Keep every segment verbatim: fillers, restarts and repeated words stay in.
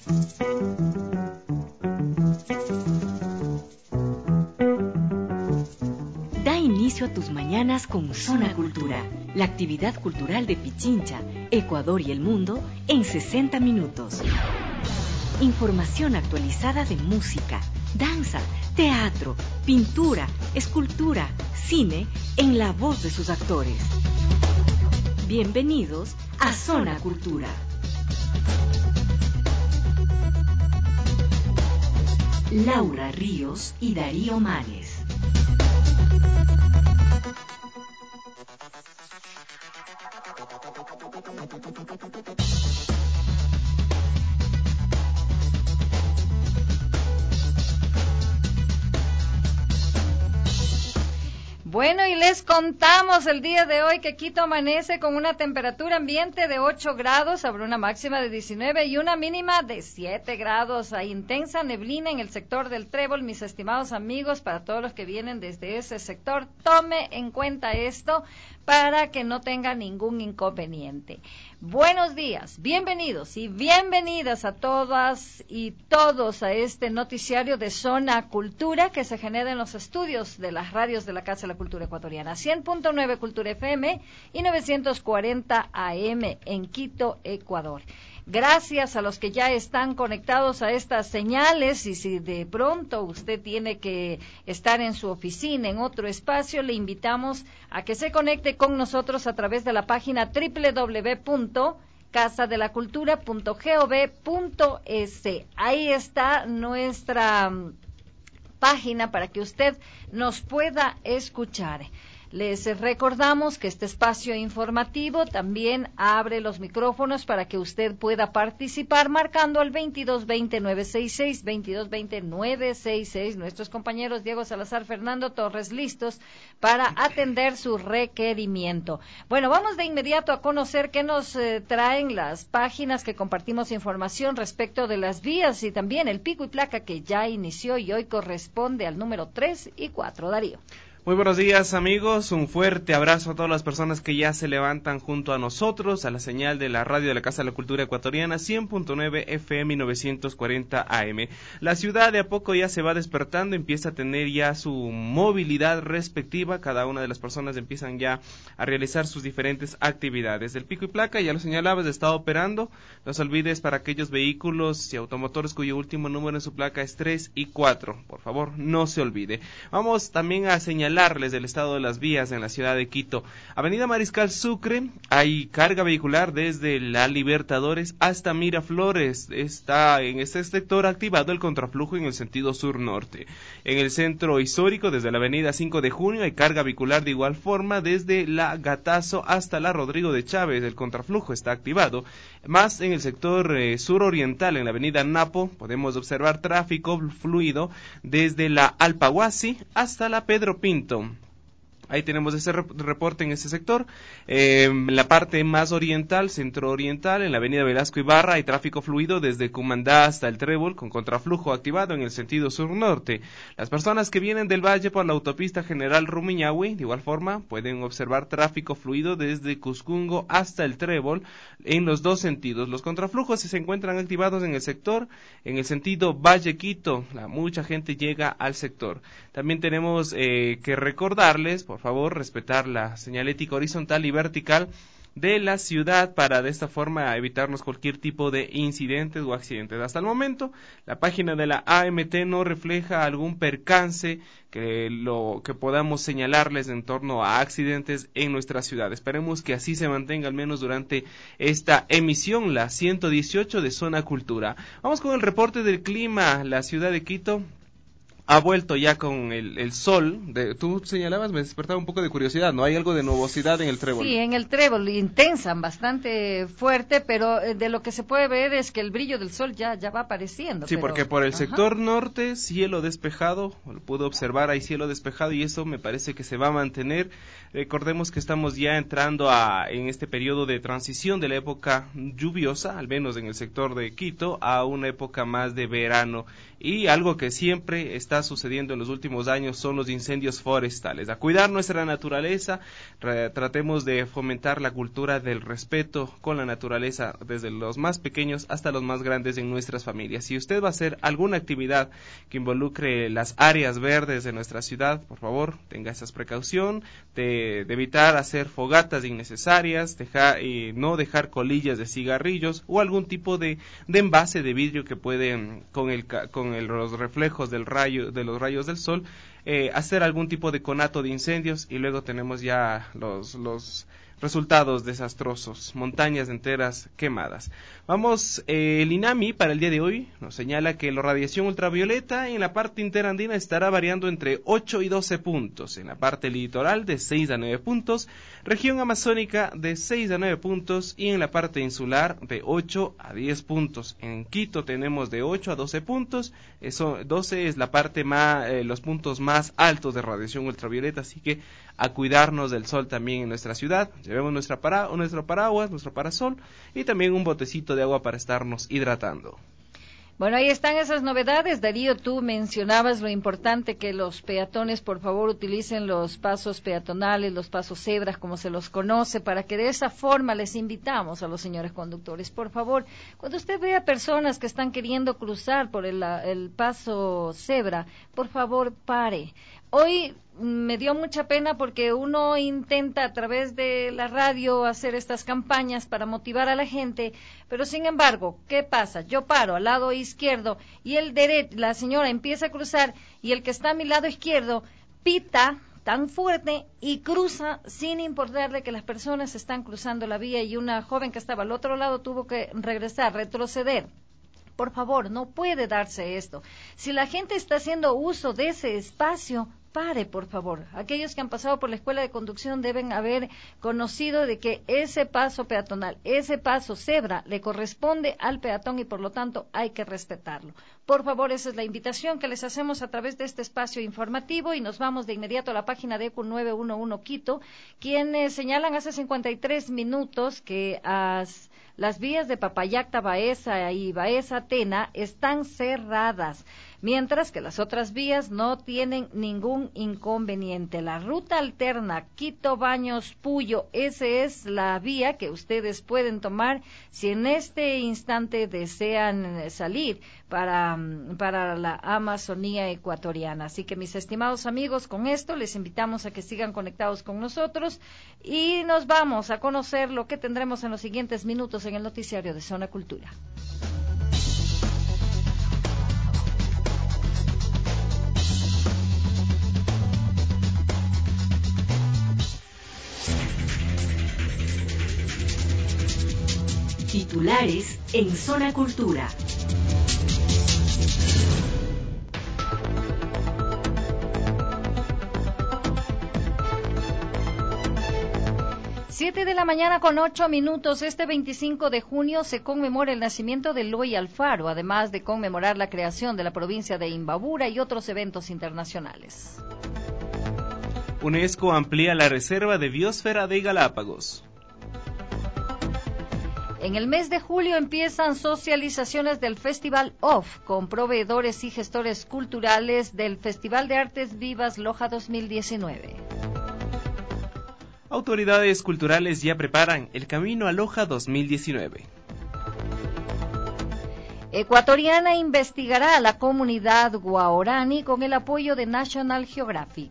Da inicio a tus mañanas con Zona Cultura, la actividad cultural de Pichincha, Ecuador y el mundo en sesenta minutos. Información actualizada de música, danza, teatro, pintura, escultura, cine, en la voz de sus actores. Bienvenidos a Zona Cultura. Laura Ríos y Darío Manes. Bueno, y les contamos el día de hoy que Quito amanece con una temperatura ambiente de ocho grados, habrá una máxima de diecinueve y una mínima de siete grados. Hay intensa neblina en el sector del Trébol, mis estimados amigos, para todos los que vienen desde ese sector, tome en cuenta esto para que no tenga ningún inconveniente. Buenos días, bienvenidos y bienvenidas a todas y todos a este noticiario de Zona Cultura que se genera en los estudios de las radios de la Casa de la Cultura Ecuatoriana, cien punto nueve Cultura F M y novecientos cuarenta A M en Quito, Ecuador. Gracias a los que ya están conectados a estas señales, y si de pronto usted tiene que estar en su oficina, en otro espacio, le invitamos a que se conecte con nosotros a través de la página doble u doble u doble u punto casa de la cultura punto gov punto es. Ahí está nuestra página para que usted nos pueda escuchar. Les recordamos que este espacio informativo también abre los micrófonos para que usted pueda participar marcando al veintidós veinte nueve sesenta y seis, veintidós veinte nueve sesenta y seis. Nuestros compañeros Diego Salazar, Fernando Torres listos para atender su requerimiento. Bueno, vamos de inmediato a conocer qué nos eh, traen las páginas que compartimos información respecto de las vías y también el pico y placa que ya inició y hoy corresponde al número tres y cuatro. Darío. Muy buenos días, amigos, un fuerte abrazo a todas las personas que ya se levantan junto a nosotros, a la señal de la radio de la Casa de la Cultura Ecuatoriana, cien punto nueve F M y novecientos cuarenta A M. La ciudad de a poco ya se va despertando, empieza a tener ya su movilidad respectiva, cada una de las personas empiezan ya a realizar sus diferentes actividades. El pico y placa, ya lo señalabas, está operando, no se olvides para aquellos vehículos y automotores cuyo último número en su placa es tres y cuatro, por favor, no se olvide. Vamos también a señalar del estado de las vías en la ciudad de Quito. Avenida Mariscal Sucre, hay carga vehicular desde la Libertadores hasta Miraflores. Está en este sector activado el contraflujo en el sentido sur-norte. En el centro histórico, desde la avenida cinco de junio, hay carga vehicular de igual forma desde la Gatazo hasta la Rodrigo de Chávez. El contraflujo está activado. Más en el sector eh, suroriental, en la avenida Napo, podemos observar tráfico fluido desde la Alpahuasi hasta la Pedro Pinto. Ahí tenemos ese reporte en ese sector. Eh, en la parte más oriental, centro-oriental, en la avenida Velasco Ibarra, hay tráfico fluido desde Cumandá hasta el Trébol, con contraflujo activado en el sentido sur-norte. Las personas que vienen del valle por la autopista General Rumiñahui, de igual forma, pueden observar tráfico fluido desde Cuscungo hasta el Trébol, en los dos sentidos. Los contraflujos se encuentran activados en el sector, en el sentido Valle-Quito. La, mucha gente llega al sector. También tenemos eh, que recordarles, por favor, respetar la señalética horizontal y vertical de la ciudad para de esta forma evitarnos cualquier tipo de incidentes o accidentes. Hasta el momento, la página de la A M T no refleja algún percance que lo que podamos señalarles en torno a accidentes en nuestra ciudad. Esperemos que así se mantenga al menos durante esta emisión, la ciento dieciocho de Zona Cultura. Vamos con el reporte del clima. La ciudad de Quito ha vuelto ya con el, el sol. De, tú señalabas, me despertaba un poco de curiosidad, ¿no? ¿Hay algo de nubosidad en el Trébol? Sí, en el Trébol, intensa, bastante fuerte, pero de lo que se puede ver es que el brillo del sol ya, ya va apareciendo. Sí, pero... porque por el Ajá. sector norte, cielo despejado, lo puedo observar, hay cielo despejado y eso me parece que se va a mantener. Recordemos que estamos ya entrando a en este periodo de transición de la época lluviosa, al menos en el sector de Quito, a una época más de verano, y algo que siempre está está sucediendo en los últimos años son los incendios forestales. A cuidar nuestra naturaleza, tratemos de fomentar la cultura del respeto con la naturaleza desde los más pequeños hasta los más grandes en nuestras familias. Si usted va a hacer alguna actividad que involucre las áreas verdes de nuestra ciudad, por favor, tenga esa precaución de, de evitar hacer fogatas innecesarias, dejar, y no dejar colillas de cigarrillos o algún tipo de, de envase de vidrio que puede, con, el, con el, los reflejos del rayo, de los rayos del sol, eh, hacer algún tipo de conato de incendios, y luego tenemos ya los, los resultados desastrosos, montañas enteras quemadas. Vamos, eh, el INAMI para el día de hoy nos señala que la radiación ultravioleta en la parte interandina estará variando entre ocho y doce puntos, en la parte litoral de seis a nueve puntos, región amazónica de seis a nueve puntos y en la parte insular de ocho a diez puntos. En Quito tenemos de ocho a doce puntos, eso doce es la parte más, eh, los puntos más altos de radiación ultravioleta, así que a cuidarnos del sol también en nuestra ciudad. Llevemos nuestra para, nuestro paraguas, nuestro parasol y también un botecito de agua para estarnos hidratando. Bueno, ahí están esas novedades. Darío, tú mencionabas lo importante que los peatones, por favor, utilicen los pasos peatonales, los pasos cebras, como se los conoce, para que de esa forma les invitamos a los señores conductores. Por favor, cuando usted vea personas que están queriendo cruzar por el, el paso cebra, por favor, pare. Hoy me dio mucha pena porque uno intenta a través de la radio hacer estas campañas para motivar a la gente, pero sin embargo, ¿qué pasa? Yo paro al lado izquierdo y el derecho, la señora empieza a cruzar y el que está a mi lado izquierdo pita tan fuerte y cruza sin importarle que las personas están cruzando la vía, y una joven que estaba al otro lado tuvo que regresar, retroceder. Por favor, no puede darse esto. Si la gente está haciendo uso de ese espacio, pare, por favor. Aquellos que han pasado por la escuela de conducción deben haber conocido de que ese paso peatonal, ese paso cebra, le corresponde al peatón y por lo tanto hay que respetarlo. Por favor, esa es la invitación que les hacemos a través de este espacio informativo, y nos vamos de inmediato a la página de E C U nueve uno uno Quito, quienes señalan hace cincuenta y tres minutos que as, las vías de Papayacta, Baeza y Baeza Tena están cerradas, mientras que las otras vías no tienen ningún inconveniente. La ruta alterna Quito Baños Puyo, esa es la vía que ustedes pueden tomar si en este instante desean salir para, para la Amazonía ecuatoriana. Así que, mis estimados amigos, con esto les invitamos a que sigan conectados con nosotros y nos vamos a conocer lo que tendremos en los siguientes minutos en el noticiario de Zona Cultura. Titulares en Zona Cultura. Siete de la mañana con ocho minutos. Este veinticinco de junio se conmemora el nacimiento de Eloy Alfaro, además de conmemorar la creación de la provincia de Imbabura y otros eventos internacionales. UNESCO amplía la reserva de biosfera de Galápagos. En el mes de julio empiezan socializaciones del Festival Off con proveedores y gestores culturales del Festival de Artes Vivas Loja dos mil diecinueve. Autoridades culturales ya preparan el camino a Loja dos mil diecinueve. Ecuatoriana investigará a la comunidad guaorani con el apoyo de National Geographic.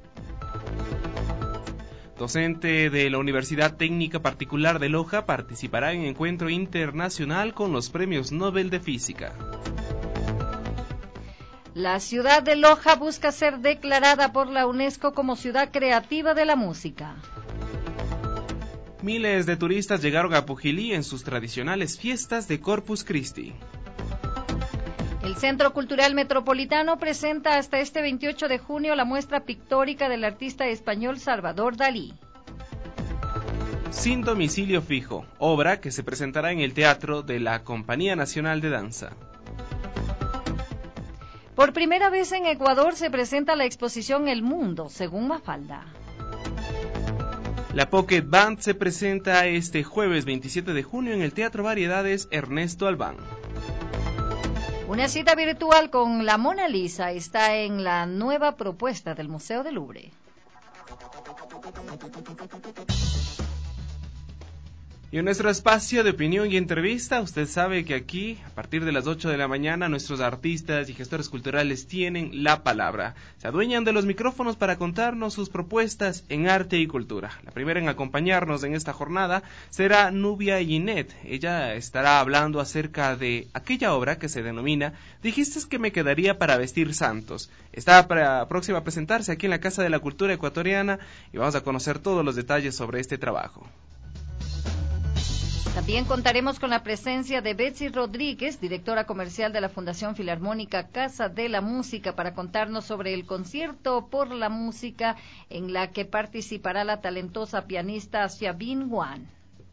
Docente de la Universidad Técnica Particular de Loja participará en encuentro internacional con los premios Nobel de Física. La ciudad de Loja busca ser declarada por la UNESCO como ciudad creativa de la música. Miles de turistas llegaron a Pujilí en sus tradicionales fiestas de Corpus Christi. El Centro Cultural Metropolitano presenta hasta este veintiocho de junio la muestra pictórica del artista español Salvador Dalí. Sin domicilio fijo, obra que se presentará en el Teatro de la Compañía Nacional de Danza. Por primera vez en Ecuador se presenta la exposición El Mundo, según Mafalda. La Pocket Band se presenta este jueves veintisiete de junio en el Teatro Variedades Ernesto Albán. Una cita virtual con la Mona Lisa está en la nueva propuesta del Museo del Louvre. Y en nuestro espacio de opinión y entrevista, usted sabe que aquí, a partir de las ocho de la mañana, nuestros artistas y gestores culturales tienen la palabra. Se adueñan de los micrófonos para contarnos sus propuestas en arte y cultura. La primera en acompañarnos en esta jornada será Nubia Ginette. Ella estará hablando acerca de aquella obra que se denomina Dijiste que me quedaría para vestir santos. Está para, próxima a presentarse aquí en la Casa de la Cultura Ecuatoriana y vamos a conocer todos los detalles sobre este trabajo. También contaremos con la presencia de Betsy Rodríguez, directora comercial de la Fundación Filarmónica Casa de la Música, para contarnos sobre el concierto por la música en la que participará la talentosa pianista Xiaobin Wan.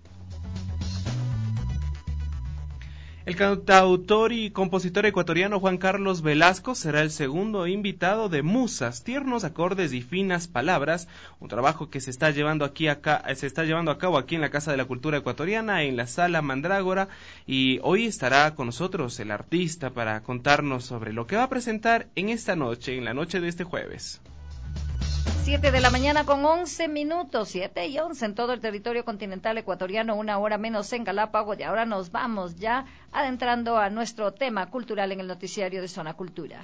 El cantautor y compositor ecuatoriano Juan Carlos Velasco será el segundo invitado de Musas, tiernos acordes y finas palabras, un trabajo que se está llevando aquí acá, se está llevando a cabo aquí en la Casa de la Cultura Ecuatoriana, en la Sala Mandrágora, y hoy estará con nosotros el artista para contarnos sobre lo que va a presentar en esta noche, en la noche de este jueves. Siete de la mañana con once minutos, siete y once en todo el territorio continental ecuatoriano, una hora menos en Galápagos, y ahora nos vamos ya adentrando a nuestro tema cultural en el noticiario de Zona Cultura.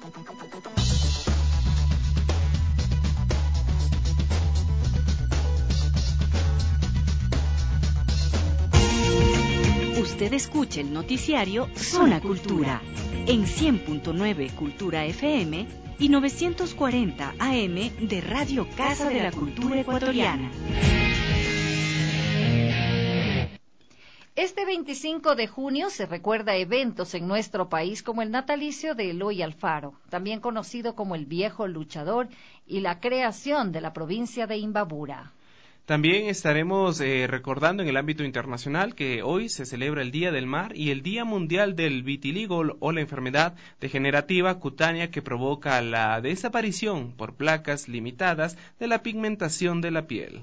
Usted escucha el noticiario Zona Cultura en cien punto nueve Cultura F M y novecientos cuarenta A M de Radio Casa de la Cultura Ecuatoriana. Este veinticinco de junio se recuerda eventos en nuestro país como el natalicio de Eloy Alfaro, también conocido como el Viejo Luchador, y la creación de la provincia de Imbabura. También estaremos eh, recordando en el ámbito internacional que hoy se celebra el Día del Mar y el Día Mundial del Vitiligo o la enfermedad degenerativa cutánea que provoca la desaparición por placas limitadas de la pigmentación de la piel.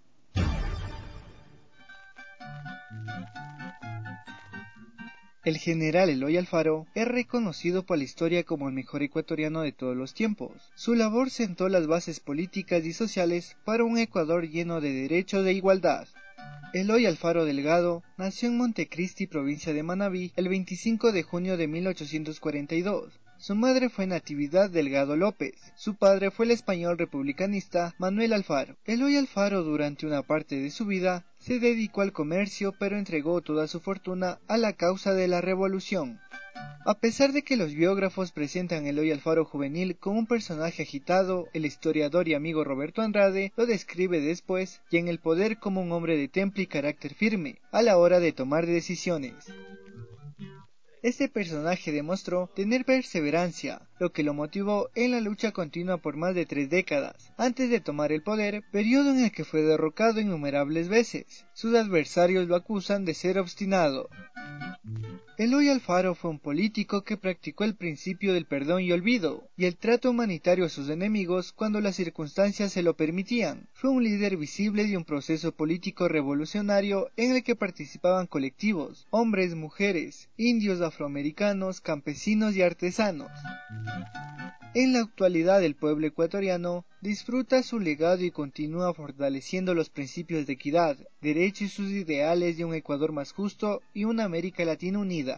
El general Eloy Alfaro es reconocido por la historia como el mejor ecuatoriano de todos los tiempos. Su labor sentó las bases políticas y sociales para un Ecuador lleno de derechos e igualdad. Eloy Alfaro Delgado nació en Montecristi, provincia de Manabí, el veinticinco de junio de mil ochocientos cuarenta y dos. Su madre fue Natividad Delgado López, su padre fue el español republicanista Manuel Alfaro. Eloy Alfaro durante una parte de su vida se dedicó al comercio, pero entregó toda su fortuna a la causa de la revolución. A pesar de que los biógrafos presentan a Eloy Alfaro juvenil como un personaje agitado, el historiador y amigo Roberto Andrade lo describe después y en el poder como un hombre de temple y carácter firme a la hora de tomar decisiones. Este personaje demostró tener perseverancia, lo que lo motivó en la lucha continua por más de tres décadas, antes de tomar el poder, periodo en el que fue derrocado innumerables veces. Sus adversarios lo acusan de ser obstinado. Eloy Alfaro fue un político que practicó el principio del perdón y olvido, y el trato humanitario a sus enemigos cuando las circunstancias se lo permitían. Fue un líder visible de un proceso político revolucionario en el que participaban colectivos, hombres, mujeres, indios, afroamericanos, campesinos y artesanos. En la actualidad el pueblo ecuatoriano disfruta su legado y continúa fortaleciendo los principios de equidad, derecho y sus ideales de un Ecuador más justo y una América Latina unida.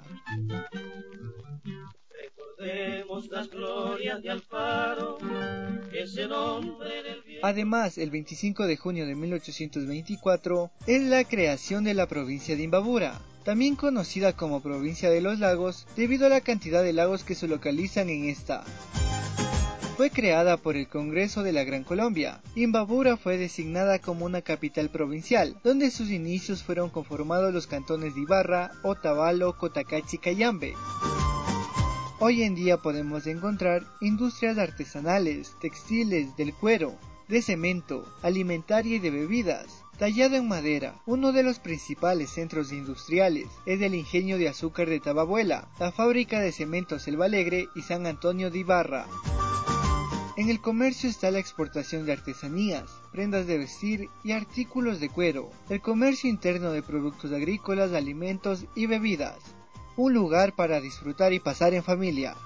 Recordemos las glorias de Alfaro, ese nombre del bien. Además, el veinticinco de junio de mil ochocientos veinticuatro es la creación de la provincia de Imbabura, también conocida como provincia de los lagos, debido a la cantidad de lagos que se localizan en esta. Fue creada por el Congreso de la Gran Colombia. Imbabura fue designada como una capital provincial, donde sus inicios fueron conformados los cantones de Ibarra, Otavalo, Cotacachi y Cayambe. Hoy en día podemos encontrar industrias artesanales, textiles, del cuero, de cemento, alimentaria y de bebidas, tallado en madera. Uno de los principales centros industriales es el ingenio de azúcar de Tababuela, la fábrica de cementos El Alegre y San Antonio de Ibarra. En el comercio está la exportación de artesanías, prendas de vestir y artículos de cuero, el comercio interno de productos agrícolas, alimentos y bebidas. un lugar para disfrutar y pasar en familia.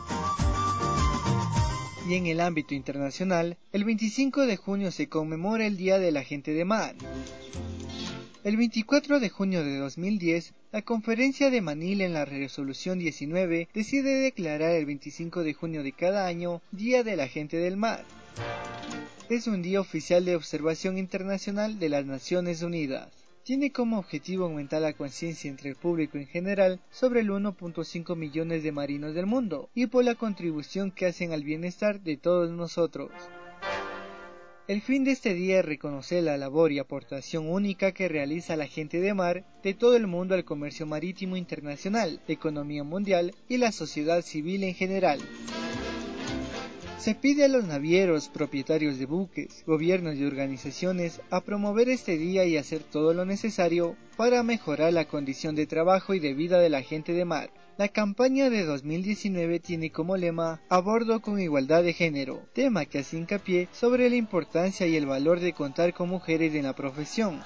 Y en el ámbito internacional, el veinticinco de junio se conmemora el Día de la Gente de Mar. El veinticuatro de junio de dos mil diez, la Conferencia de Manila en la Resolución diecinueve decide declarar el veinticinco de junio de cada año Día de la Gente del Mar. Es un día oficial de observación internacional de las Naciones Unidas. Tiene como objetivo aumentar la conciencia entre el público en general sobre el uno punto cinco millones de marinos del mundo y por la contribución que hacen al bienestar de todos nosotros. El fin de este día es reconocer la labor y aportación única que realiza la gente de mar de todo el mundo al comercio marítimo internacional, economía mundial y la sociedad civil en general. Se pide a los navieros, propietarios de buques, gobiernos y organizaciones a promover este día y hacer todo lo necesario para mejorar la condición de trabajo y de vida de la gente de mar. La campaña de dos mil diecinueve tiene como lema "A bordo con igualdad de género", tema que hace hincapié sobre la importancia y el valor de contar con mujeres en la profesión.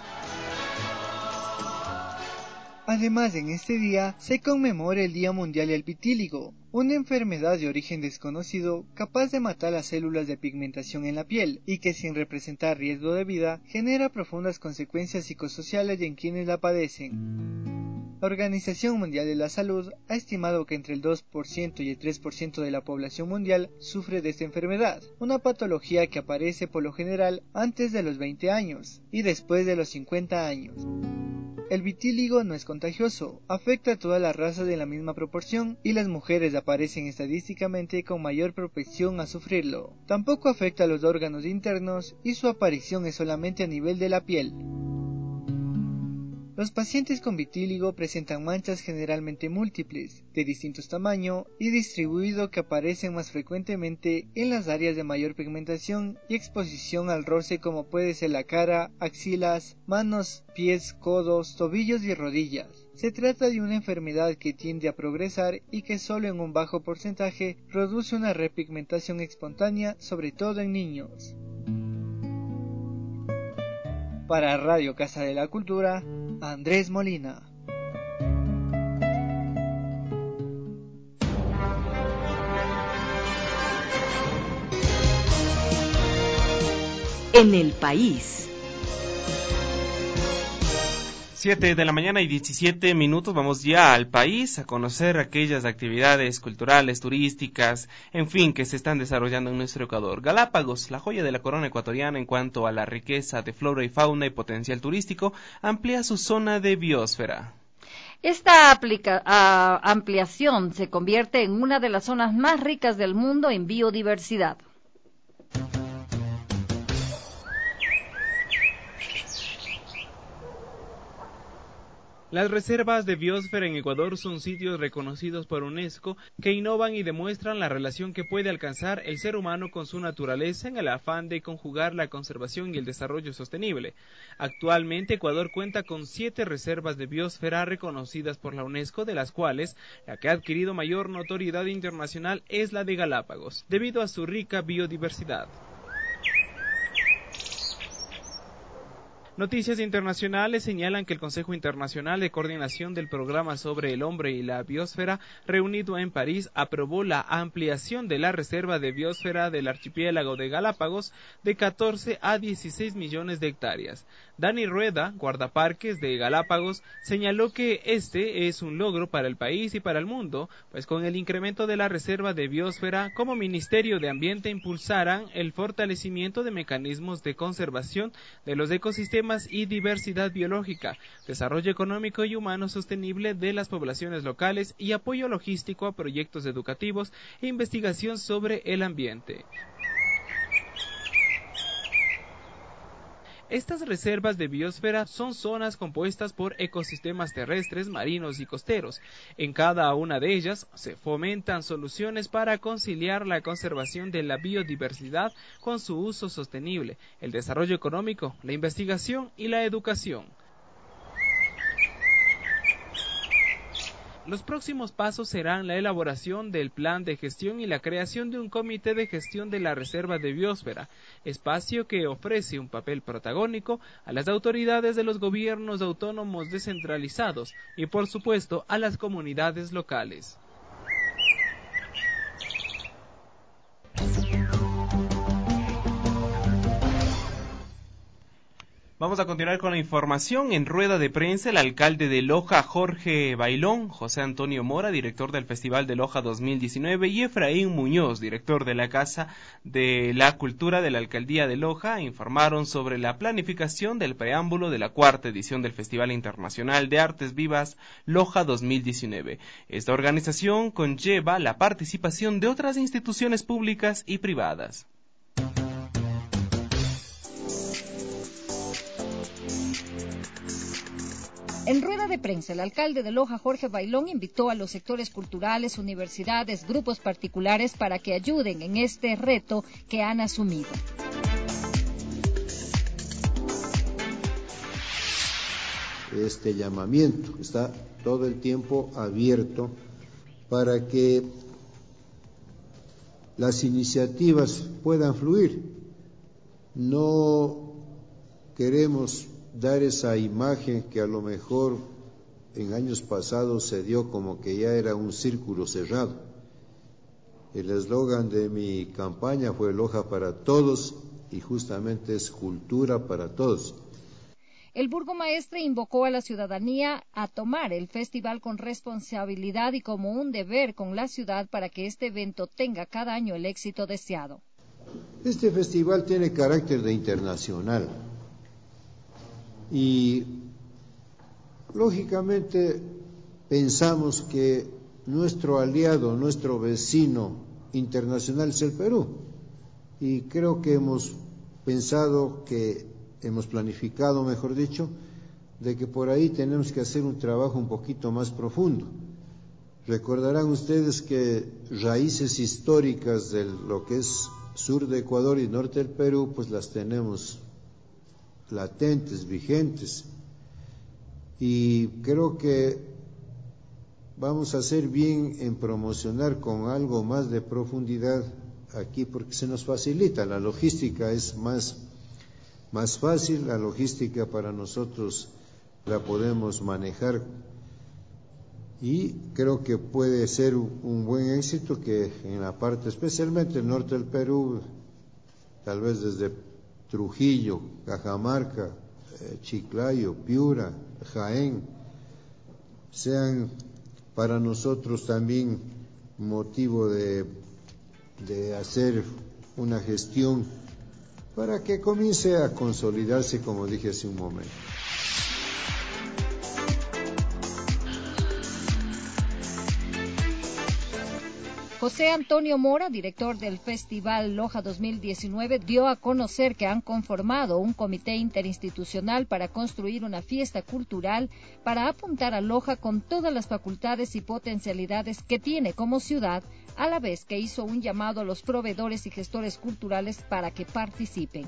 Además, en este día se conmemora el Día Mundial del Vitíligo, una enfermedad de origen desconocido capaz de matar las células de pigmentación en la piel y que, sin representar riesgo de vida, genera profundas consecuencias psicosociales en quienes la padecen. La Organización Mundial de la Salud ha estimado que entre el dos por ciento y el tres por ciento de la población mundial sufre de esta enfermedad, una patología que aparece por lo general antes de los veinte años y después de los cincuenta años. El vitíligo no es contagioso, afecta a todas las razas en la misma proporción y las mujeres aparecen estadísticamente con mayor propensión a sufrirlo. Tampoco afecta a los órganos internos y su aparición es solamente a nivel de la piel. Los pacientes con vitíligo presentan manchas generalmente múltiples, de distintos tamaños y distribuido que aparecen más frecuentemente en las áreas de mayor pigmentación y exposición al roce como puede ser la cara, axilas, manos, pies, codos, tobillos y rodillas. Se trata de una enfermedad que tiende a progresar y que solo en un bajo porcentaje produce una repigmentación espontánea, sobre todo en niños. Para Radio Casa de la Cultura, Andrés Molina. En el país. siete de la mañana y diecisiete minutos, vamos ya al país a conocer aquellas actividades culturales, turísticas, en fin, que se están desarrollando en nuestro Ecuador. Galápagos, la joya de la corona ecuatoriana en cuanto a la riqueza de flora y fauna y potencial turístico, amplía su zona de biosfera. Esta aplica, uh, ampliación se convierte en una de las zonas más ricas del mundo en biodiversidad. Las reservas de biosfera en Ecuador son sitios reconocidos por UNESCO que innovan y demuestran la relación que puede alcanzar el ser humano con su naturaleza en el afán de conjugar la conservación y el desarrollo sostenible. Actualmente Ecuador cuenta con siete reservas de biosfera reconocidas por la UNESCO, de las cuales la que ha adquirido mayor notoriedad internacional es la de Galápagos, debido a su rica biodiversidad. Noticias internacionales señalan que el Consejo Internacional de Coordinación del Programa sobre el Hombre y la Biosfera, reunido en París, aprobó la ampliación de la reserva de biosfera del archipiélago de Galápagos de catorce a dieciséis millones de hectáreas. Dani Rueda, guardaparques de Galápagos, señaló que este es un logro para el país y para el mundo, pues con el incremento de la reserva de biosfera, como Ministerio de Ambiente impulsarán el fortalecimiento de mecanismos de conservación de los ecosistemas y diversidad biológica, desarrollo económico y humano sostenible de las poblaciones locales y apoyo logístico a proyectos educativos e investigación sobre el ambiente. Estas reservas de biosfera son zonas compuestas por ecosistemas terrestres, marinos y costeros. En cada una de ellas se fomentan soluciones para conciliar la conservación de la biodiversidad con su uso sostenible, el desarrollo económico, la investigación y la educación. Los próximos pasos serán la elaboración del plan de gestión y la creación de un comité de gestión de la Reserva de Biosfera, espacio que ofrece un papel protagónico a las autoridades de los gobiernos autónomos descentralizados y, por supuesto, a las comunidades locales. Vamos a continuar con la información. En rueda de prensa, el alcalde de Loja, Jorge Bailón, José Antonio Mora, director del Festival de Loja dos mil diecinueve, y Efraín Muñoz, director de la Casa de la Cultura de la Alcaldía de Loja, informaron sobre la planificación del preámbulo de la cuarta edición del Festival Internacional de Artes Vivas Loja dos mil diecinueve. Esta organización conlleva la participación de otras instituciones públicas y privadas. En rueda de prensa, el alcalde de Loja, Jorge Bailón, invitó a los sectores culturales, universidades, grupos particulares para que ayuden en este reto que han asumido. Este llamamiento está todo el tiempo abierto para que las iniciativas puedan fluir. No queremos dar esa imagen que a lo mejor en años pasados se dio como que ya era un círculo cerrado. El eslogan de mi campaña fue Loja para todos y justamente es cultura para todos. El burgomaestre invocó a la ciudadanía a tomar el festival con responsabilidad y como un deber con la ciudad para que este evento tenga cada año el éxito deseado. Este festival tiene carácter de internacional. Y lógicamente pensamos que nuestro aliado, nuestro vecino internacional es el Perú. Y creo que hemos pensado que, hemos planificado, mejor dicho, de que por ahí tenemos que hacer un trabajo un poquito más profundo. Recordarán ustedes que raíces históricas de lo que es sur de Ecuador y norte del Perú, pues las tenemos latentes, vigentes, y creo que vamos a hacer bien en promocionar con algo más de profundidad aquí, porque se nos facilita, la logística es más, más fácil, la logística para nosotros la podemos manejar y creo que puede ser un buen éxito que en la parte, especialmente el norte del Perú, tal vez desde Trujillo, Cajamarca, eh, Chiclayo, Piura, Jaén, sean para nosotros también motivo de, de hacer una gestión para que comience a consolidarse, como dije hace un momento. José Antonio Mora, director del Festival Loja dos mil diecinueve, dio a conocer que han conformado un comité interinstitucional para construir una fiesta cultural para apuntar a Loja con todas las facultades y potencialidades que tiene como ciudad, a la vez que hizo un llamado a los proveedores y gestores culturales para que participen.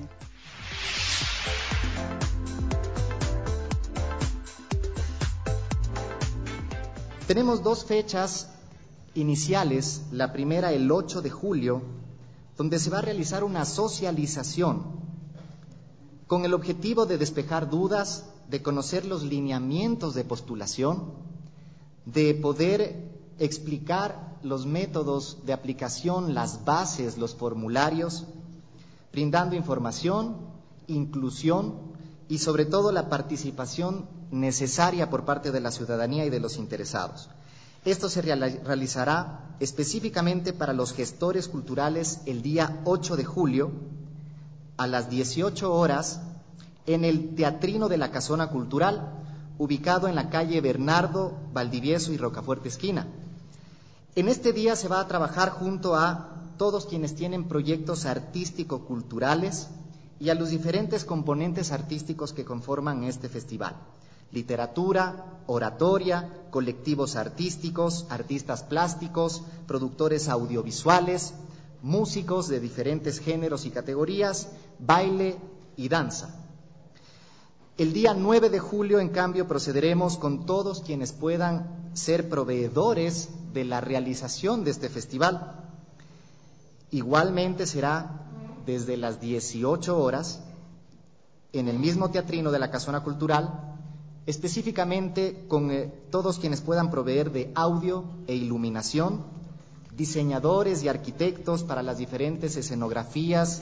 Tenemos dos fechas iniciales, la primera el ocho de julio, donde se va a realizar una socialización con el objetivo de despejar dudas, de conocer los lineamientos de postulación, de poder explicar los métodos de aplicación, las bases, los formularios, brindando información, inclusión y sobre todo la participación necesaria por parte de la ciudadanía y de los interesados. Esto se realizará específicamente para los gestores culturales el día ocho de julio a las dieciocho horas en el Teatrino de la Casona Cultural, ubicado en la calle Bernardo Valdivieso y Rocafuerte esquina. En este día se va a trabajar junto a todos quienes tienen proyectos artístico-culturales y a los diferentes componentes artísticos que conforman este festival. Literatura, oratoria, colectivos artísticos, artistas plásticos, productores audiovisuales, músicos de diferentes géneros y categorías, baile y danza. El día nueve de julio, en cambio, procederemos con todos quienes puedan ser proveedores de la realización de este festival. Igualmente será desde las dieciocho horas en el mismo teatrino de la Casona Cultural, específicamente con eh, todos quienes puedan proveer de audio e iluminación, diseñadores y arquitectos para las diferentes escenografías.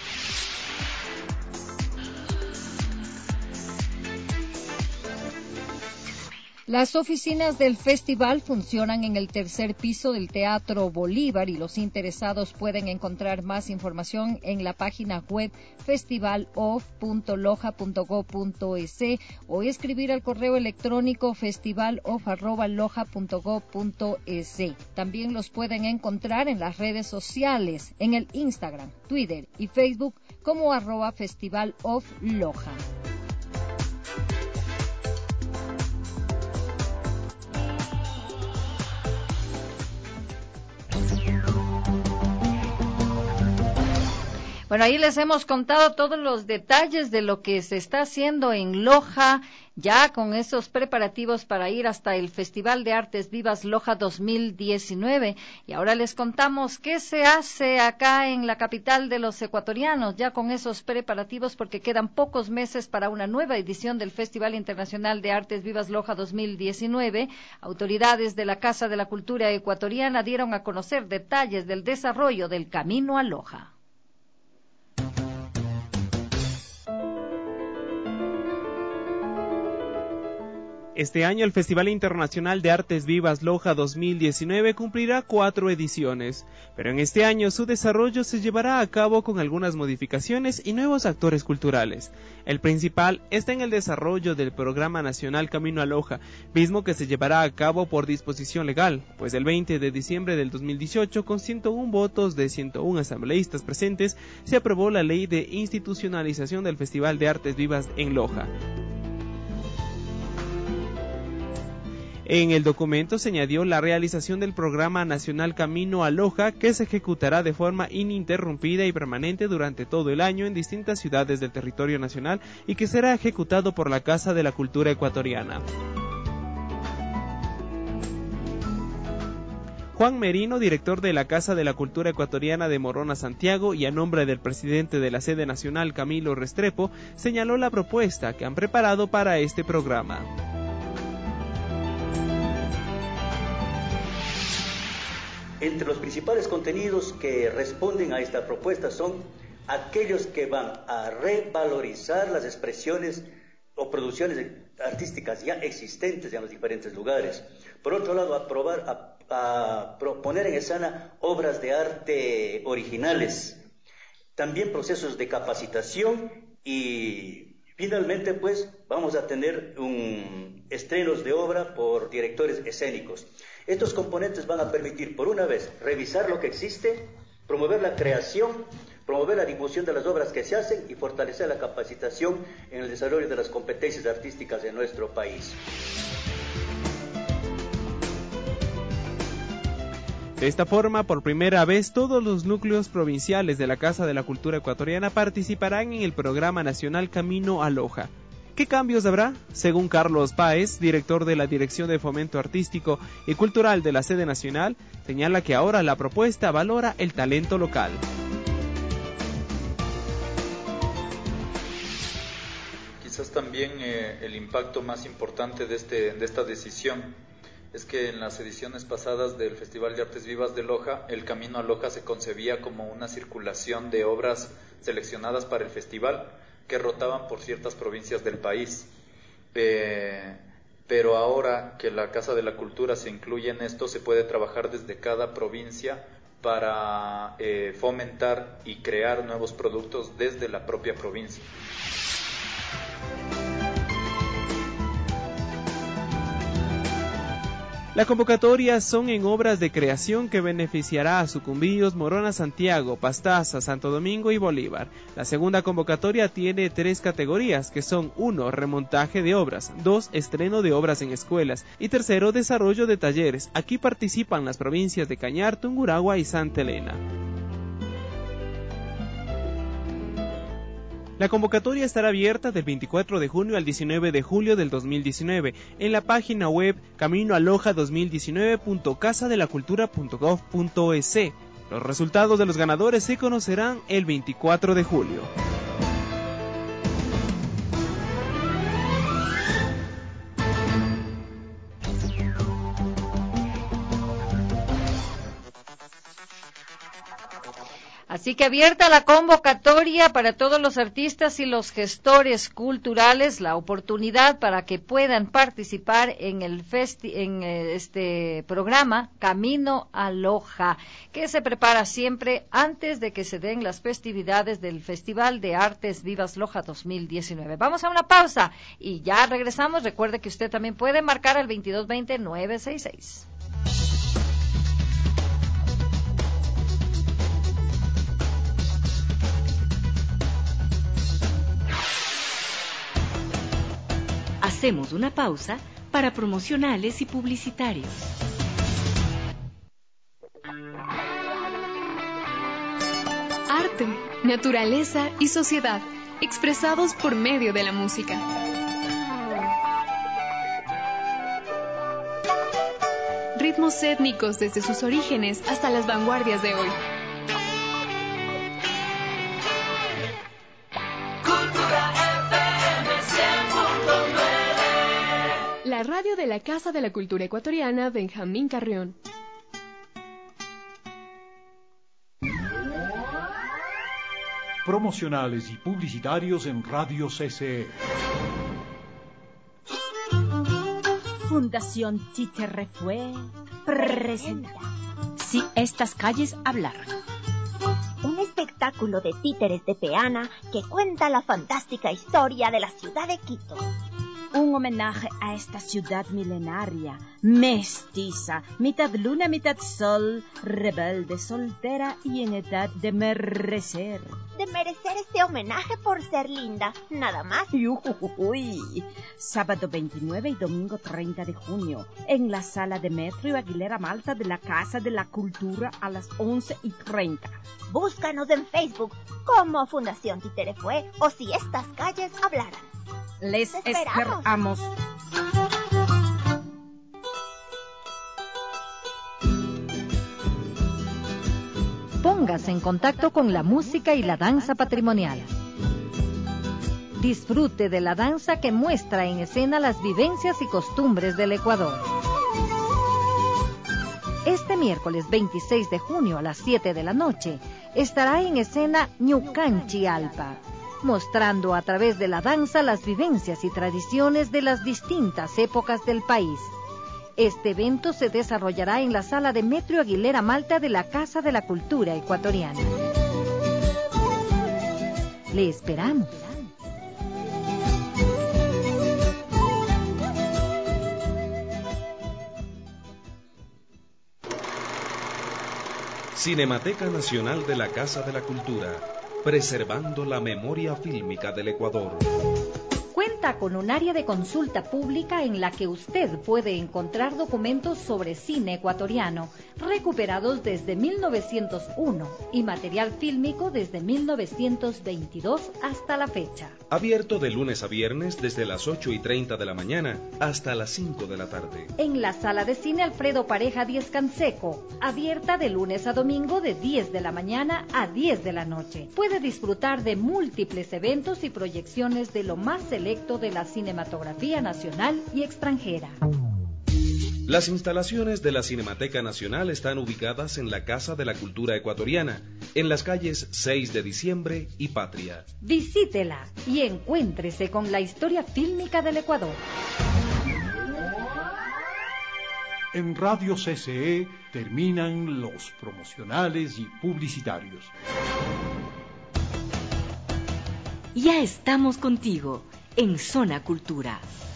Las oficinas del festival funcionan en el tercer piso del Teatro Bolívar y los interesados pueden encontrar más información en la página web festival of punto loja punto gob punto es o escribir al correo electrónico festivalof arroba loja punto gob punto es. También los pueden encontrar en las redes sociales, en el Instagram, Twitter y Facebook como arroba festivalofloja. Bueno, ahí les hemos contado todos los detalles de lo que se está haciendo en Loja, ya con esos preparativos para ir hasta el Festival de Artes Vivas Loja dos mil diecinueve. Y ahora les contamos qué se hace acá en la capital de los ecuatorianos, ya con esos preparativos, porque quedan pocos meses para una nueva edición del Festival Internacional de Artes Vivas Loja dos mil diecinueve. Autoridades de la Casa de la Cultura Ecuatoriana dieron a conocer detalles del desarrollo del Camino a Loja. Este año el Festival Internacional de Artes Vivas Loja dos mil diecinueve cumplirá cuatro ediciones, pero en este año su desarrollo se llevará a cabo con algunas modificaciones y nuevos actores culturales. El principal está en el desarrollo del Programa Nacional Camino a Loja, mismo que se llevará a cabo por disposición legal, pues el veinte de diciembre del dos mil dieciocho, con ciento uno votos de ciento uno asambleístas presentes, se aprobó la Ley de Institucionalización del Festival de Artes Vivas en Loja. En el documento se añadió la realización del Programa Nacional Camino a Loja, que se ejecutará de forma ininterrumpida y permanente durante todo el año en distintas ciudades del territorio nacional y que será ejecutado por la Casa de la Cultura Ecuatoriana. Juan Merino, director de la Casa de la Cultura Ecuatoriana de Morona, Santiago, y a nombre del presidente de la sede nacional, Camilo Restrepo, señaló la propuesta que han preparado para este programa. Entre los principales contenidos que responden a esta propuesta son aquellos que van a revalorizar las expresiones o producciones artísticas ya existentes en los diferentes lugares. Por otro lado, a, probar, a, a proponer en escena obras de arte originales, también procesos de capacitación y finalmente pues vamos a tener un, estrenos de obra por directores escénicos. Estos componentes van a permitir, por una vez, revisar lo que existe, promover la creación, promover la difusión de las obras que se hacen y fortalecer la capacitación en el desarrollo de las competencias artísticas de nuestro país. De esta forma, por primera vez, todos los núcleos provinciales de la Casa de la Cultura Ecuatoriana participarán en el Programa Nacional Camino a Loja. ¿Qué cambios habrá? Según Carlos Páez, director de la Dirección de Fomento Artístico y Cultural de la Sede Nacional, señala que ahora la propuesta valora el talento local. Quizás también eh, el impacto más importante de, este, de esta decisión es que en las ediciones pasadas del Festival de Artes Vivas de Loja, el Camino a Loja se concebía como una circulación de obras seleccionadas para el festival, que rotaban por ciertas provincias del país, eh, pero ahora que la Casa de la Cultura se incluye en esto, se puede trabajar desde cada provincia para eh, fomentar y crear nuevos productos desde la propia provincia. La convocatoria son en obras de creación que beneficiará a Sucumbíos, Morona, Santiago, Pastaza, Santo Domingo y Bolívar. La segunda convocatoria tiene tres categorías, que son uno, remontaje de obras, dos, estreno de obras en escuelas y tercero, desarrollo de talleres. Aquí participan las provincias de Cañar, Tungurahua y Santa Elena. La convocatoria estará abierta del veinticuatro de junio al diecinueve de julio del dos mil diecinueve en la página web camino a loja dos mil diecinueve punto casa de la cultura punto gov punto es. Los resultados de los ganadores se conocerán el veinticuatro de julio. Así que abierta la convocatoria para todos los artistas y los gestores culturales, la oportunidad para que puedan participar en el festi en este programa Camino a Loja, que se prepara siempre antes de que se den las festividades del Festival de Artes Vivas Loja dos mil diecinueve. Vamos a una pausa y ya regresamos. Recuerde que usted también puede marcar al veintidós veinte nueve sesenta y seis. Hacemos una pausa para promocionales y publicitarios. Arte, naturaleza y sociedad, expresados por medio de la música. Ritmos étnicos desde sus orígenes hasta las vanguardias de hoy. La radio de la Casa de la Cultura Ecuatoriana, Benjamín Carrión. Promocionales y publicitarios en Radio C C E. Fundación Títere-Fue presenta Si estas calles hablaran. Un espectáculo de títeres de peana que cuenta la fantástica historia de la ciudad de Quito. Un homenaje a esta ciudad milenaria, mestiza, mitad luna, mitad sol, rebelde, soltera y en edad de merecer. De merecer este homenaje por ser linda, nada más. Uy, sábado veintinueve y domingo treinta de junio, en la sala de Metro Aguilera Malta de la Casa de la Cultura a las once y treinta. Búscanos en Facebook como Fundación Títere-Fue o Si estas calles hablaran. Les esperamos. esperamos. Póngase en contacto con la música y la danza patrimonial. Disfrute de la danza que muestra en escena las vivencias y costumbres del Ecuador. Este miércoles veintiséis de junio a las siete de la noche estará en escena Ñucanchi Alpa, mostrando a través de la danza las vivencias y tradiciones de las distintas épocas del país. Este evento se desarrollará en la sala de Metro Aguilera Malta de la Casa de la Cultura Ecuatoriana. Le esperamos. Cinemateca Nacional de la Casa de la Cultura, preservando la memoria fílmica del Ecuador. Cuenta con un área de consulta pública en la que usted puede encontrar documentos sobre cine ecuatoriano recuperados desde mil novecientos uno y material fílmico desde mil novecientos veintidós hasta la fecha. Abierto de lunes a viernes desde las ocho y treinta de la mañana hasta las cinco de la tarde. En la sala de cine Alfredo Pareja Díez Canseco, abierta de lunes a domingo de diez de la mañana a diez de la noche. Puede disfrutar de múltiples eventos y proyecciones de lo más selecto de la cinematografía nacional y extranjera. Las instalaciones de la Cinemateca Nacional están ubicadas en la Casa de la Cultura Ecuatoriana, en las calles seis de diciembre y Patria. Visítela y encuéntrese con la historia fílmica del Ecuador. En Radio C C E terminan los promocionales y publicitarios. Ya estamos contigo en Zona Cultura.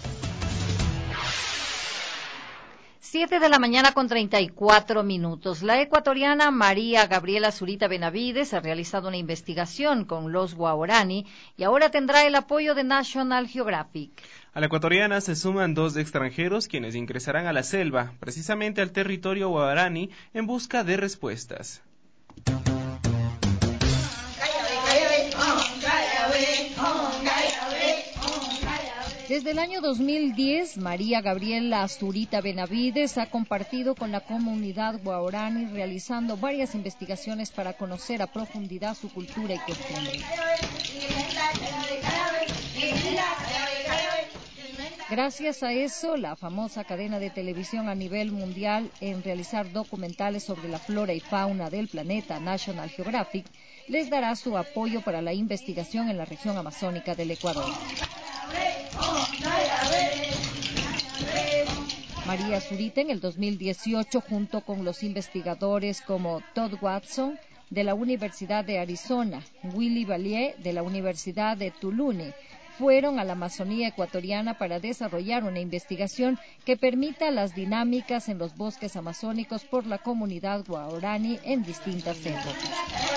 Siete de la mañana con treinta y cuatro minutos. La ecuatoriana María Gabriela Zurita Benavides ha realizado una investigación con los Guaorani y ahora tendrá el apoyo de National Geographic. A la ecuatoriana se suman dos extranjeros quienes ingresarán a la selva, precisamente al territorio Guaorani, en busca de respuestas. Desde el año dos mil diez, María Gabriela Zurita Benavides ha compartido con la comunidad guaraní realizando varias investigaciones para conocer a profundidad su cultura y costumbres. Gracias a eso, la famosa cadena de televisión a nivel mundial en realizar documentales sobre la flora y fauna del planeta, National Geographic, les dará su apoyo para la investigación en la región amazónica del Ecuador. María Zurita en el dos mil dieciocho, junto con los investigadores como Todd Watson de la Universidad de Arizona, Willy Valier de la Universidad de Tulane, fueron a la Amazonía ecuatoriana para desarrollar una investigación que permita las dinámicas en los bosques amazónicos por la comunidad guaraní en distintas épocas.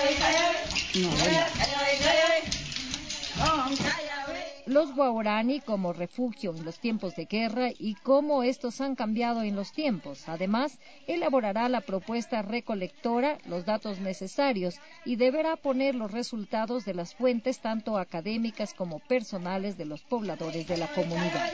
Los guaraní como refugio en los tiempos de guerra y cómo estos han cambiado en los tiempos. Además, elaborará la propuesta recolectora, los datos necesarios y deberá poner los resultados de las fuentes tanto académicas como personales de los pobladores de la comunidad.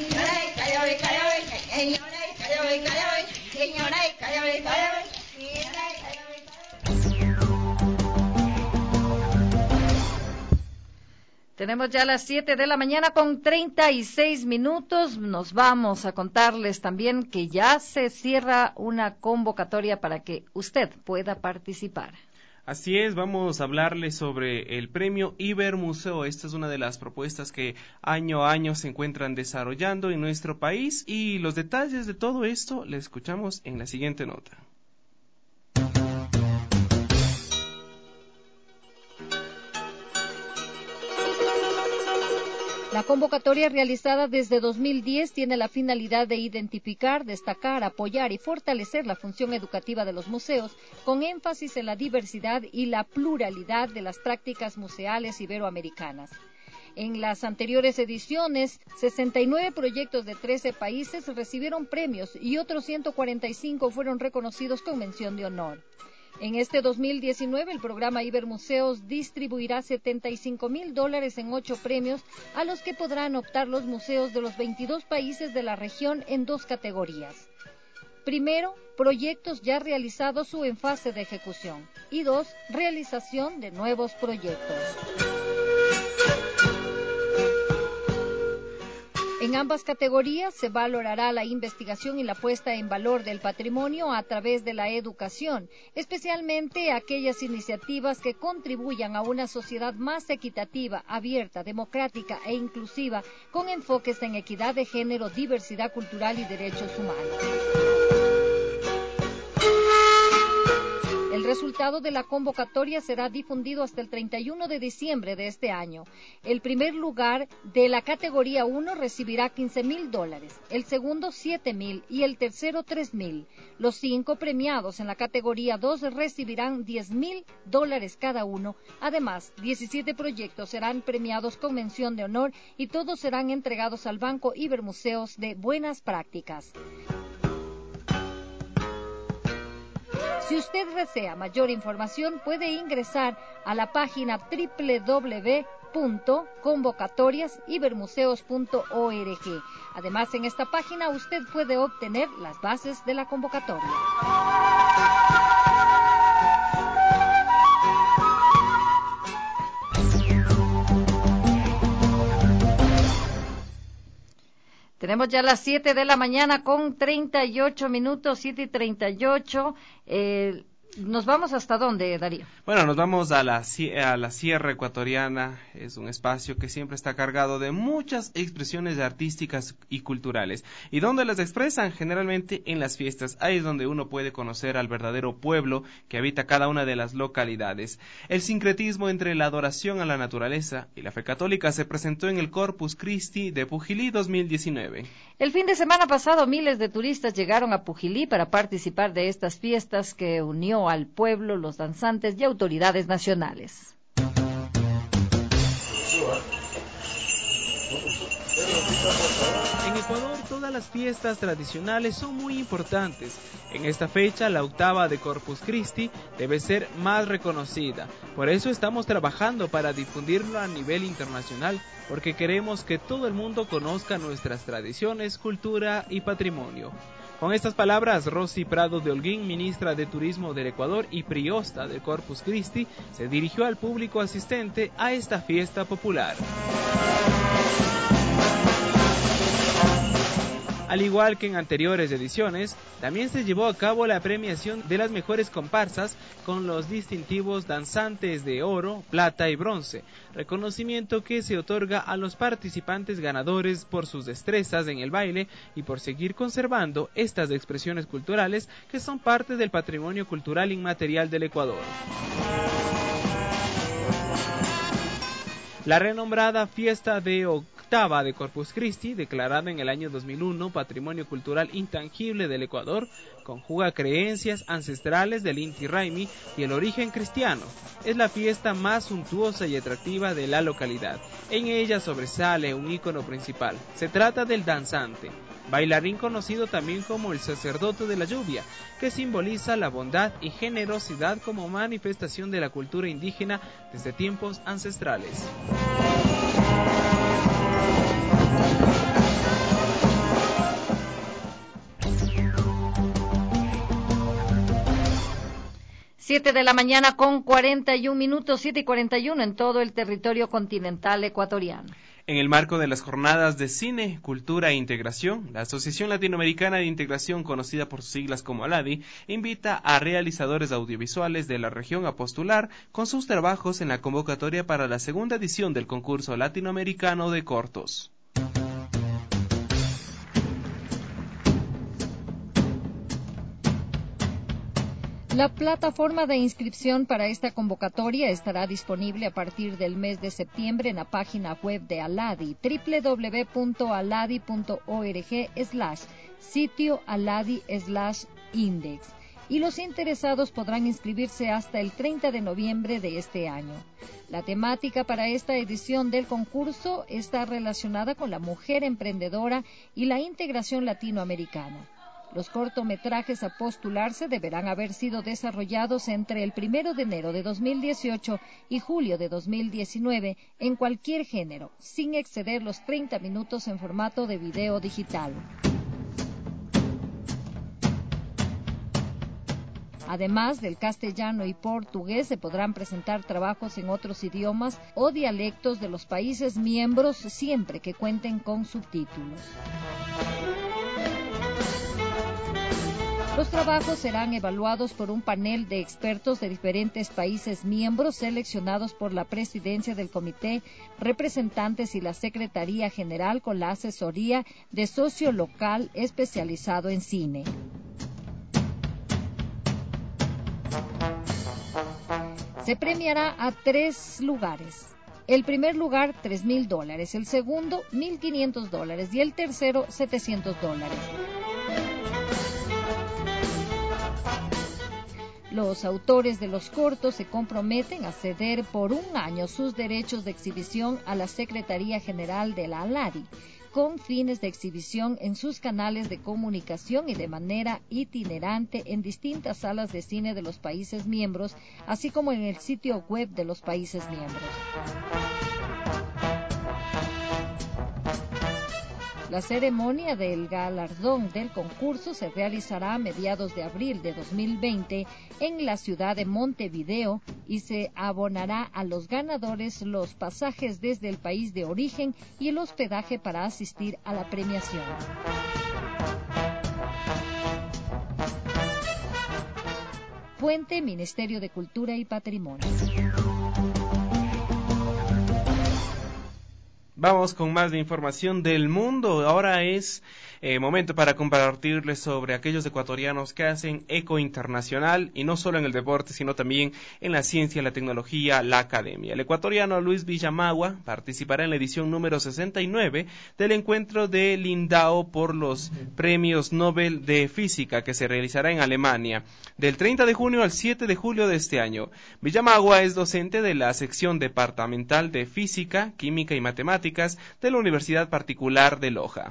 Tenemos ya las siete de la mañana con treinta y seis minutos. Nos vamos a contarles también que ya se cierra una convocatoria para que usted pueda participar. Así es, vamos a hablarles sobre el premio Ibermuseo. Esta es una de las propuestas que año a año se encuentran desarrollando en nuestro país y los detalles de todo esto les escuchamos en la siguiente nota. La convocatoria realizada desde dos mil diez tiene la finalidad de identificar, destacar, apoyar y fortalecer la función educativa de los museos, con énfasis en la diversidad y la pluralidad de las prácticas museales iberoamericanas. En las anteriores ediciones, sesenta y nueve proyectos de trece países recibieron premios y otros ciento cuarenta y cinco fueron reconocidos con mención de honor. En este dos mil diecinueve, el programa Ibermuseos distribuirá setenta y cinco mil dólares en ocho premios a los que podrán optar los museos de los veintidós países de la región en dos categorías. Primero, proyectos ya realizados o en fase de ejecución. Y dos, realización de nuevos proyectos. En ambas categorías se valorará la investigación y la puesta en valor del patrimonio a través de la educación, especialmente aquellas iniciativas que contribuyan a una sociedad más equitativa, abierta, democrática e inclusiva, con enfoques en equidad de género, diversidad cultural y derechos humanos. El resultado de la convocatoria será difundido hasta el treinta y uno de diciembre de este año. El primer lugar de la categoría uno recibirá quince mil dólares, el segundo siete mil y el tercero tres mil. Los cinco premiados en la categoría dos recibirán diez mil dólares cada uno. Además, diecisiete proyectos serán premiados con mención de honor y todos serán entregados al Banco Ibermuseos de Buenas Prácticas. Si usted desea mayor información, puede ingresar a la página doble u doble u doble u punto convocatorias ibermuseos punto org. Además, en esta página usted puede obtener las bases de la convocatoria. Tenemos ya las siete de la mañana con treinta y ocho minutos, siete y treinta y ocho. Eh, ¿Nos vamos hasta dónde, Darío? Bueno, nos vamos a la, a la Sierra Ecuatoriana. Es un espacio que siempre está cargado de muchas expresiones artísticas y culturales. ¿Y dónde las expresan? Generalmente en las fiestas. Ahí es donde uno puede conocer al verdadero pueblo que habita cada una de las localidades. El sincretismo entre la adoración a la naturaleza y la fe católica se presentó en el Corpus Christi de Pujilí dos mil diecinueve. El fin de semana pasado, miles de turistas llegaron a Pujilí para participar de estas fiestas que unió al pueblo, los danzantes y autoridades nacionales. En Ecuador, todas las fiestas tradicionales son muy importantes. En esta fecha, la octava de Corpus Christi debe ser más reconocida. Por eso estamos trabajando para difundirlo a nivel internacional, porque queremos que todo el mundo conozca nuestras tradiciones, cultura y patrimonio. Con estas palabras, Rosy Prado de Holguín, ministra de Turismo del Ecuador y priosta de Corpus Christi, se dirigió al público asistente a esta fiesta popular. Al igual que en anteriores ediciones, también se llevó a cabo la premiación de las mejores comparsas con los distintivos danzantes de oro, plata y bronce, reconocimiento que se otorga a los participantes ganadores por sus destrezas en el baile y por seguir conservando estas expresiones culturales que son parte del patrimonio cultural inmaterial del Ecuador. La renombrada fiesta de octava de Corpus Christi, declarada en el año dos mil uno Patrimonio Cultural Intangible del Ecuador, conjuga creencias ancestrales del Inti Raymi y el origen cristiano. Es la fiesta más suntuosa y atractiva de la localidad. En ella sobresale un ícono principal. Se trata del danzante, bailarín conocido también como el sacerdote de la lluvia, que simboliza la bondad y generosidad como manifestación de la cultura indígena desde tiempos ancestrales. Siete de la mañana con cuarenta y un minutos, siete y cuarenta y uno en todo el territorio continental ecuatoriano. En el marco de las jornadas de cine, cultura e integración, la Asociación Latinoamericana de Integración, conocida por sus siglas como ALADI, invita a realizadores audiovisuales de la región a postular con sus trabajos en la convocatoria para la segunda edición del concurso latinoamericano de cortos. La plataforma de inscripción para esta convocatoria estará disponible a partir del mes de septiembre en la página web de ALADI, doble u doble u doble u punto aladi punto org slash sitio aladi slash index, y los interesados podrán inscribirse hasta el treinta de noviembre de este año. La temática para esta edición del concurso está relacionada con la mujer emprendedora y la integración latinoamericana. Los cortometrajes a postularse deberán haber sido desarrollados entre el primero de enero de dos mil dieciocho y julio de dos mil diecinueve en cualquier género, sin exceder los treinta minutos en formato de video digital. Además del castellano y portugués, se podrán presentar trabajos en otros idiomas o dialectos de los países miembros, siempre que cuenten con subtítulos. Los trabajos serán evaluados por un panel de expertos de diferentes países miembros seleccionados por la presidencia del comité, representantes y la Secretaría General con la asesoría de socio local especializado en cine. Se premiará a tres lugares. El primer lugar, tres mil dólares, el segundo, mil quinientos dólares y el tercero, setecientos dólares. Los autores de los cortos se comprometen a ceder por un año sus derechos de exhibición a la Secretaría General de la ALADI, con fines de exhibición en sus canales de comunicación y de manera itinerante en distintas salas de cine de los países miembros, así como en el sitio web de los países miembros. La ceremonia del galardón del concurso se realizará a mediados de abril de dos mil veinte en la ciudad de Montevideo y se abonará a los ganadores los pasajes desde el país de origen y el hospedaje para asistir a la premiación. Fuente: Ministerio de Cultura y Patrimonio. Vamos con más de información del mundo. Ahora es Eh, momento para compartirles sobre aquellos ecuatorianos que hacen eco internacional, y no solo en el deporte, sino también en la ciencia, la tecnología, la academia. El ecuatoriano Luis Villamagua participará en la edición número sesenta y nueve del encuentro de Lindau por los premios Nobel de Física, que se realizará en Alemania del treinta de junio al siete de julio de este año. Villamagua es docente de la sección departamental de Física, Química y Matemáticas de la Universidad Particular de Loja.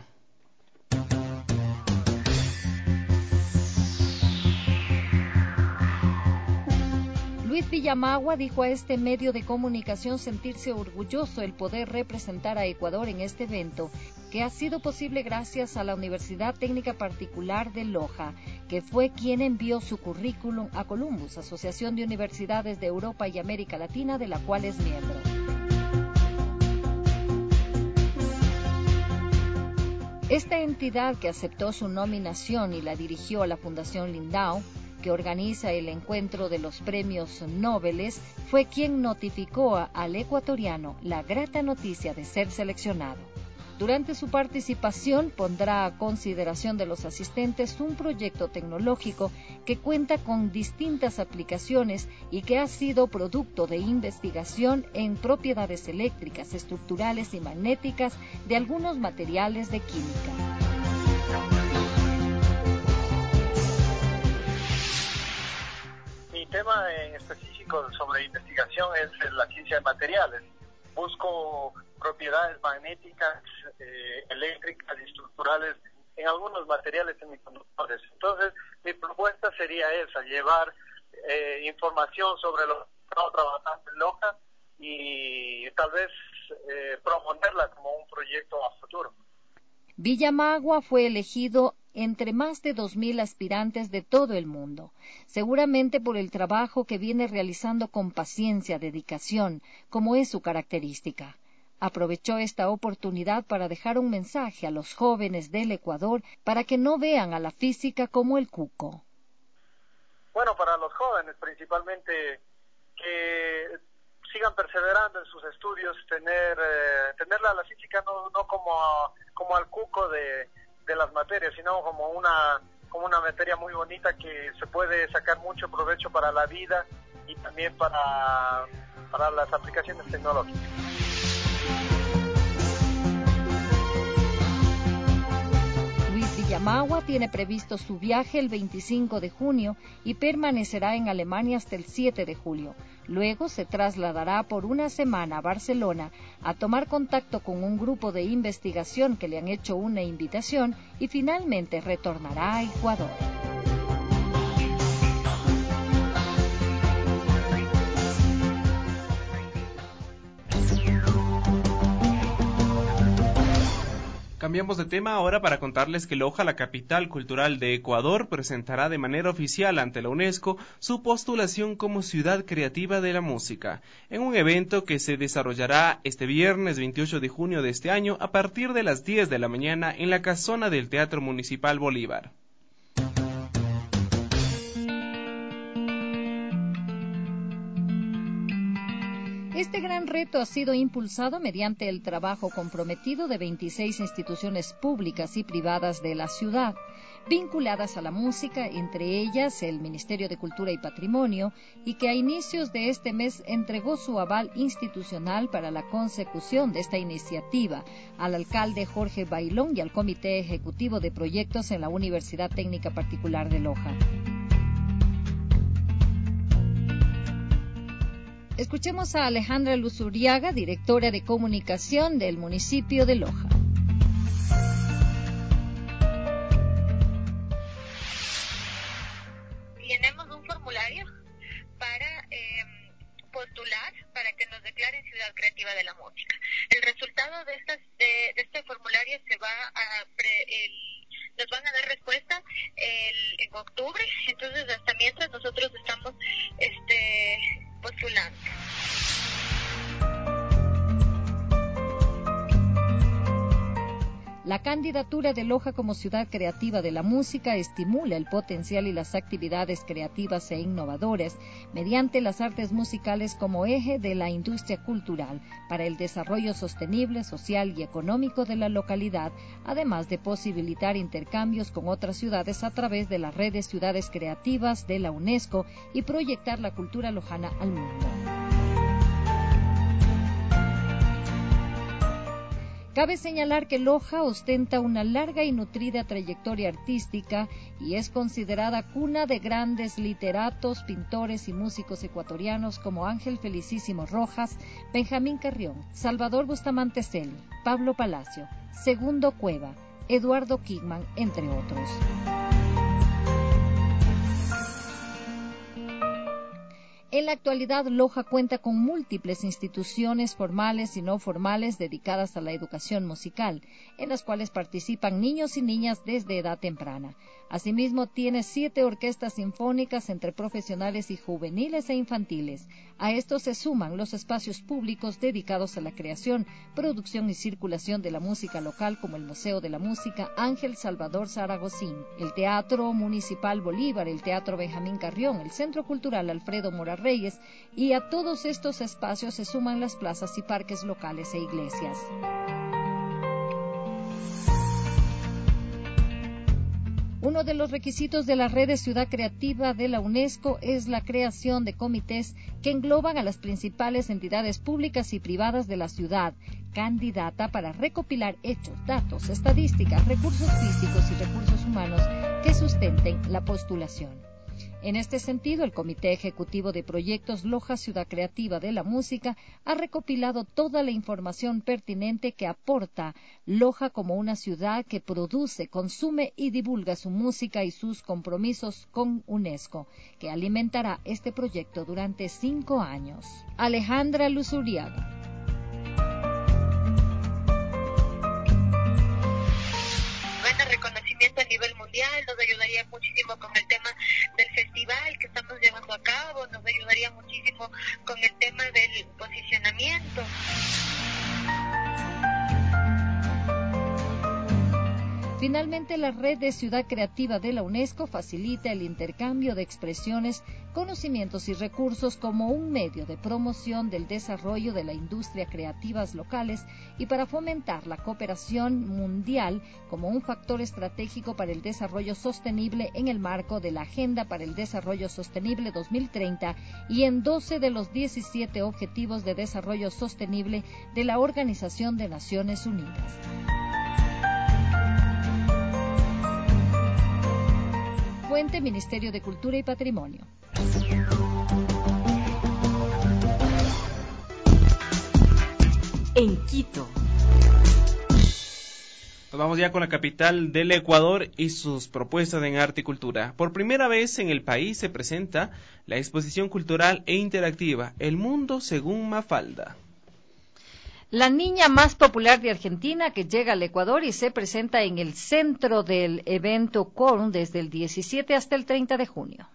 Luis Villamagua dijo a este medio de comunicación sentirse orgulloso el poder representar a Ecuador en este evento, que ha sido posible gracias a la Universidad Técnica Particular de Loja, que fue quien envió su currículum a Columbus, Asociación de Universidades de Europa y América Latina, de la cual es miembro. Esta entidad, que aceptó su nominación y la dirigió a la Fundación Lindau, que organiza el encuentro de los premios Nobel, fue quien notificó al ecuatoriano la grata noticia de ser seleccionado. Durante su participación pondrá a consideración de los asistentes un proyecto tecnológico que cuenta con distintas aplicaciones y que ha sido producto de investigación en propiedades eléctricas, estructurales y magnéticas de algunos materiales de química. Mi tema en específico sobre investigación es la ciencia de materiales. Busco propiedades magnéticas, eh, eléctricas y estructurales en algunos materiales semiconductores. Entonces, mi propuesta sería esa, llevar eh, información sobre lo que estamos trabajando en Loja y tal vez eh, proponerla como un proyecto a futuro. Villamagua fue elegido entre más de dos mil aspirantes de todo el mundo, seguramente por el trabajo que viene realizando con paciencia, dedicación, como es su característica. Aprovechó esta oportunidad para dejar un mensaje a los jóvenes del Ecuador para que no vean a la física como el cuco. Bueno, para los jóvenes principalmente, que sigan perseverando en sus estudios, tener eh, tenerla a la física no, no como, como al cuco de, de las materias, sino como una, como una materia muy bonita que se puede sacar mucho provecho para la vida y también para, para las aplicaciones tecnológicas. Villamagua tiene previsto su viaje el veinticinco de junio y permanecerá en Alemania hasta el siete de julio. Luego se trasladará por una semana a Barcelona a tomar contacto con un grupo de investigación que le han hecho una invitación y finalmente retornará a Ecuador. Cambiamos de tema ahora para contarles que Loja, la capital cultural de Ecuador, presentará de manera oficial ante la UNESCO su postulación como Ciudad Creativa de la Música, en un evento que se desarrollará este viernes veintiocho de junio de este año a partir de las diez de la mañana en la casona del Teatro Municipal Bolívar. Este gran reto ha sido impulsado mediante el trabajo comprometido de veintiséis instituciones públicas y privadas de la ciudad, vinculadas a la música, entre ellas el Ministerio de Cultura y Patrimonio, y que a inicios de este mes entregó su aval institucional para la consecución de esta iniciativa al alcalde Jorge Bailón y al Comité Ejecutivo de Proyectos en la Universidad Técnica Particular de Loja. Escuchemos a Alejandra Luzuriaga, directora de comunicación del municipio de Loja. Llenemos un formulario para eh, postular para que nos declaren Ciudad Creativa de la Música. El resultado de, estas, de, de este formulario se va a pre, el, nos van a dar respuesta el, en octubre, entonces hasta mientras nosotros estamos este postulando. La La candidatura de Loja como ciudad creativa de la música estimula el potencial y las actividades creativas e innovadoras mediante las artes musicales como eje de la industria cultural para el desarrollo sostenible, social y económico de la localidad, además de posibilitar intercambios con otras ciudades a través de la red de ciudades creativas de la UNESCO y proyectar la cultura lojana al mundo. Cabe señalar que Loja ostenta una larga y nutrida trayectoria artística y es considerada cuna de grandes literatos, pintores y músicos ecuatorianos como Ángel Felicísimo Rojas, Benjamín Carrión, Salvador Bustamante Celi, Pablo Palacio, Segundo Cueva, Eduardo Kingman, entre otros. En la actualidad, Loja cuenta con múltiples instituciones formales y no formales dedicadas a la educación musical, en las cuales participan niños y niñas desde edad temprana. Asimismo, tiene siete orquestas sinfónicas entre profesionales y juveniles e infantiles. A esto se suman los espacios públicos dedicados a la creación, producción y circulación de la música local, como el Museo de la Música Ángel Salvador Zaragozín, el Teatro Municipal Bolívar, el Teatro Benjamín Carrión, el Centro Cultural Alfredo Mora Reyes, y a todos estos espacios se suman las plazas y parques locales e iglesias. Uno de los requisitos de la red de ciudad creativa de la UNESCO es la creación de comités que engloban a las principales entidades públicas y privadas de la ciudad, candidata para recopilar hechos, datos, estadísticas, recursos físicos y recursos humanos que sustenten la postulación. En este sentido, el Comité Ejecutivo de Proyectos Loja Ciudad Creativa de la Música ha recopilado toda la información pertinente que aporta Loja como una ciudad que produce, consume y divulga su música y sus compromisos con UNESCO, que alimentará este proyecto durante cinco años. Alejandra Luzuriaga. Reconocimiento a nivel mundial, nos ayudaría muchísimo con el tema del festival que estamos llevando a cabo, nos ayudaría muchísimo con el tema del posicionamiento. Finalmente, la red de ciudad creativa de la UNESCO facilita el intercambio de expresiones, conocimientos y recursos como un medio de promoción del desarrollo de la industria creativas locales y para fomentar la cooperación mundial como un factor estratégico para el desarrollo sostenible en el marco de la Agenda para el Desarrollo Sostenible dos mil treinta y en doce de los diecisiete Objetivos de Desarrollo Sostenible de la Organización de Naciones Unidas. Fuente: Ministerio de Cultura y Patrimonio. En Quito. Nos vamos ya con la capital del Ecuador y sus propuestas en arte y cultura. Por primera vez en el país se presenta la exposición cultural e interactiva El Mundo según Mafalda. La niña más popular de Argentina que llega al Ecuador y se presenta en el centro del evento Corn desde el diecisiete hasta el treinta de junio.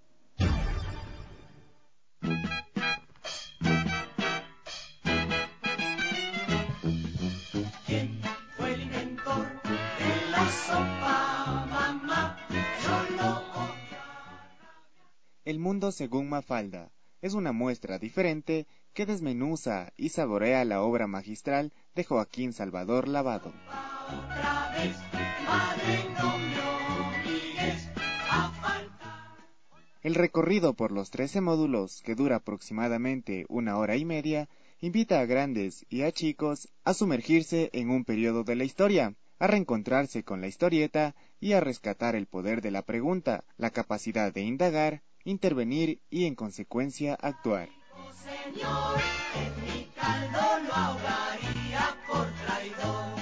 ¿Quién fue el inventor de la sopa, mamá? Yo lo odiaba. El Mundo según Mafalda es una muestra diferente que desmenuza y saborea la obra magistral de Joaquín Salvador Lavado. Otra vez, madre, no me obligues a faltar. El recorrido por los trece módulos, que dura aproximadamente una hora y media, invita a grandes y a chicos a sumergirse en un periodo de la historia, a reencontrarse con la historieta y a rescatar el poder de la pregunta, la capacidad de indagar, intervenir y en consecuencia actuar. Señor, en mi caldo lo ahogaría por traidor.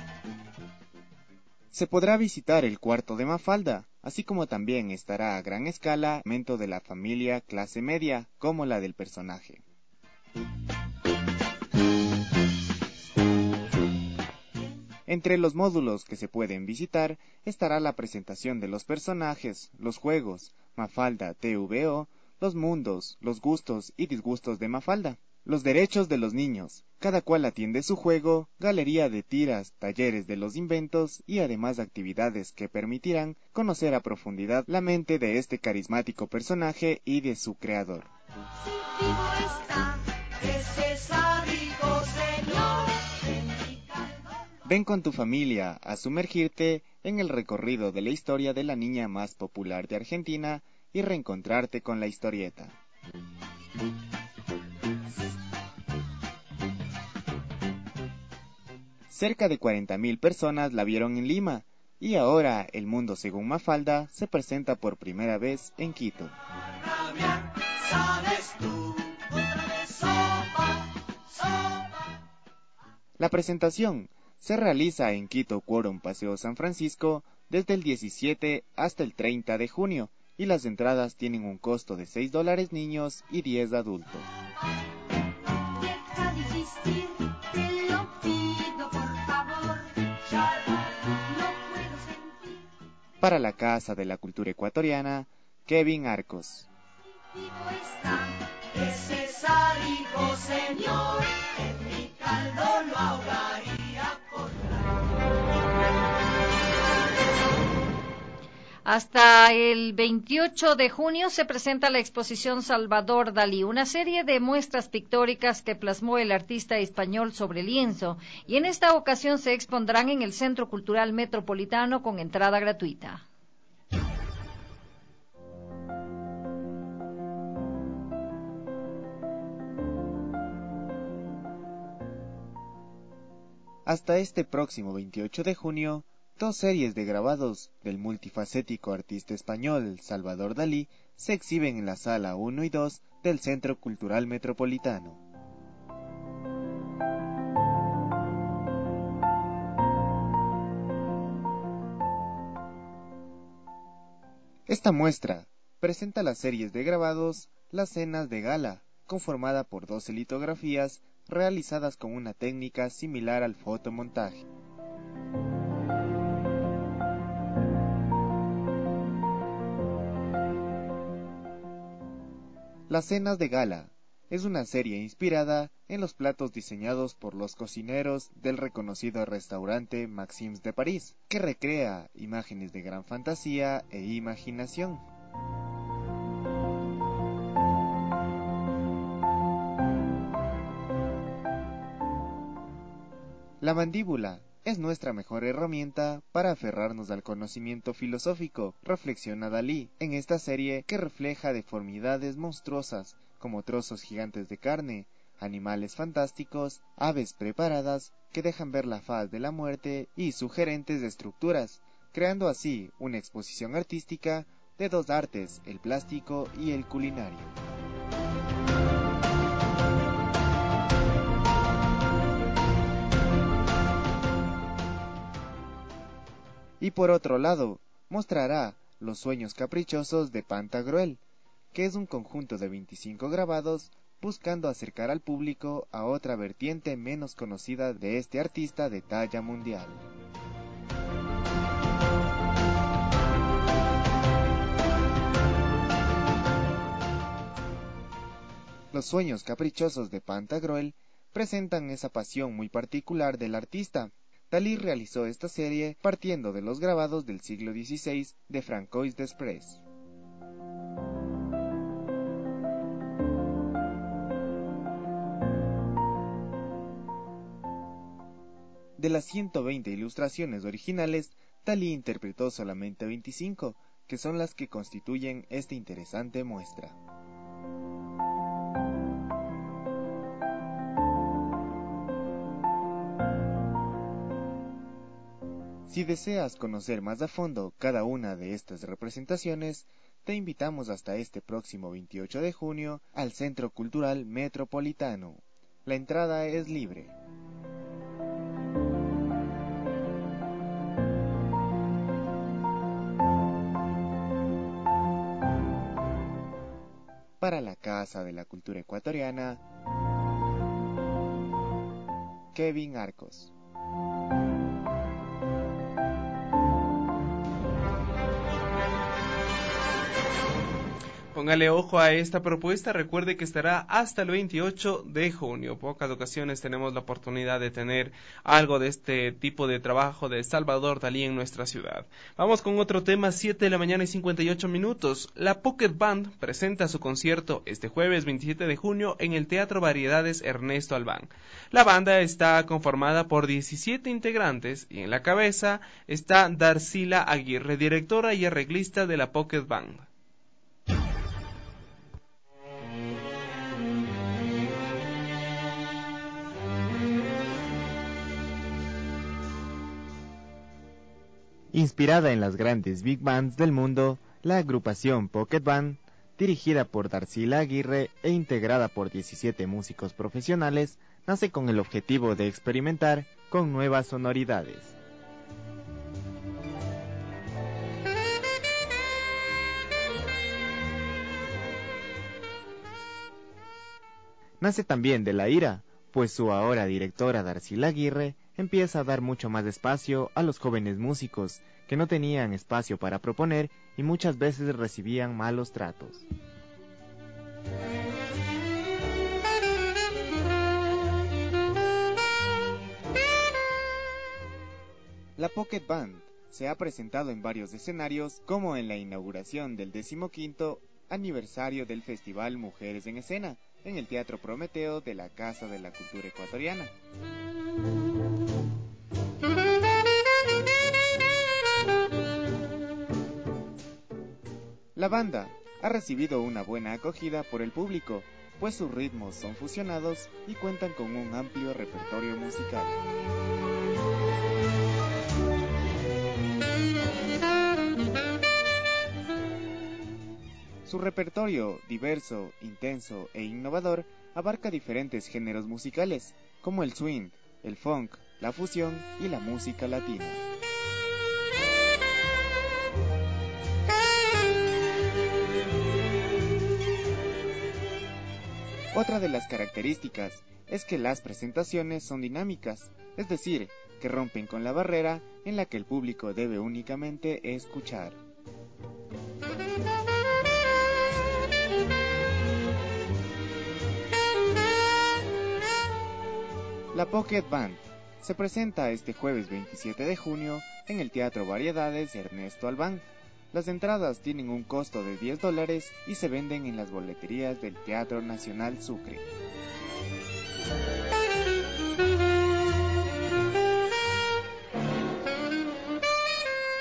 Se podrá visitar el cuarto de Mafalda, así como también estará a gran escala el momento de la familia clase media, como la del personaje. Entre los módulos que se pueden visitar estará la presentación de los personajes, los juegos, Mafalda T V O, los mundos, los gustos y disgustos de Mafalda, los derechos de los niños, Cada cual atiende su juego, galería de tiras, talleres de los inventos y además actividades que permitirán conocer a profundidad la mente de este carismático personaje y de su creador. Ven con tu familia a sumergirte en el recorrido de la historia de la niña más popular de Argentina y reencontrarte con la historieta. Cerca de cuarenta mil personas la vieron en Lima, y ahora El Mundo Según Mafalda se presenta por primera vez en Quito. La presentación se realiza en Quito Quórum Paseo San Francisco desde el diecisiete hasta el treinta de junio, y las entradas tienen un costo de seis dólares niños y diez adultos. Para la Casa de la Cultura Ecuatoriana, Kevin Arcos. Hasta el veintiocho de junio se presenta la exposición Salvador Dalí, una serie de muestras pictóricas que plasmó el artista español sobre lienzo, y en esta ocasión se expondrán en el Centro Cultural Metropolitano con entrada gratuita. Hasta este próximo veintiocho de junio, dos series de grabados del multifacético artista español Salvador Dalí se exhiben en la sala uno y dos del Centro Cultural Metropolitano. Esta muestra presenta las series de grabados Las Cenas de Gala, conformada por doce litografías realizadas con una técnica similar al fotomontaje. Las Cenas de Gala es una serie inspirada en los platos diseñados por los cocineros del reconocido restaurante Maxims de París, que recrea imágenes de gran fantasía e imaginación. La mandíbula es nuestra mejor herramienta para aferrarnos al conocimiento filosófico, reflexiona Dalí en esta serie que refleja deformidades monstruosas como trozos gigantes de carne, animales fantásticos, aves preparadas que dejan ver la faz de la muerte y sugerentes estructuras, creando así una exposición artística de dos artes, el plástico y el culinario. Y por otro lado, mostrará Los Sueños Caprichosos de Pantagruel, que es un conjunto de veinticinco grabados buscando acercar al público a otra vertiente menos conocida de este artista de talla mundial. Los Sueños Caprichosos de Pantagruel presentan esa pasión muy particular del artista. Dalí realizó esta serie partiendo de los grabados del siglo dieciséis de Francois Desprez. De las ciento veinte ilustraciones originales, Dalí interpretó solamente veinticinco, que son las que constituyen esta interesante muestra. Si deseas conocer más a fondo cada una de estas representaciones, te invitamos hasta este próximo veintiocho de junio al Centro Cultural Metropolitano. La entrada es libre. Para la Casa de la Cultura Ecuatoriana, Kevin Arcos. Póngale ojo a esta propuesta, recuerde que estará hasta el veintiocho de junio. Pocas ocasiones tenemos la oportunidad de tener algo de este tipo de trabajo de Salvador Dalí en nuestra ciudad. Vamos con otro tema, siete de la mañana y cincuenta y ocho minutos. La Pocket Band presenta su concierto este jueves veintisiete de junio en el Teatro Variedades Ernesto Albán. La banda está conformada por diecisiete integrantes y en la cabeza está Darcila Aguirre, directora y arreglista de la Pocket Band. Inspirada en las grandes big bands del mundo, la agrupación Pocket Band, dirigida por Darcila Aguirre e integrada por diecisiete músicos profesionales, nace con el objetivo de experimentar con nuevas sonoridades. Nace también de la ira, pues su ahora directora Darcila Aguirre empieza a dar mucho más espacio a los jóvenes músicos que no tenían espacio para proponer y muchas veces recibían malos tratos. La Pocket Band se ha presentado en varios escenarios, como en la inauguración del decimoquinto aniversario del Festival Mujeres en Escena, en el Teatro Prometeo de la Casa de la Cultura Ecuatoriana. La banda ha recibido una buena acogida por el público, pues sus ritmos son fusionados y cuentan con un amplio repertorio musical. Su repertorio, diverso, intenso e innovador, abarca diferentes géneros musicales, como el swing, el funk, la fusión y la música latina. Otra de las características es que las presentaciones son dinámicas, es decir, que rompen con la barrera en la que el público debe únicamente escuchar. La Pocket Band se presenta este jueves veintisiete de junio en el Teatro Variedades Ernesto Albán. Las entradas tienen un costo de diez dólares y se venden en las boleterías del Teatro Nacional Sucre.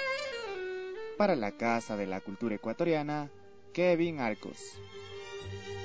Para la Casa de la Cultura Ecuatoriana, Kevin Arcos.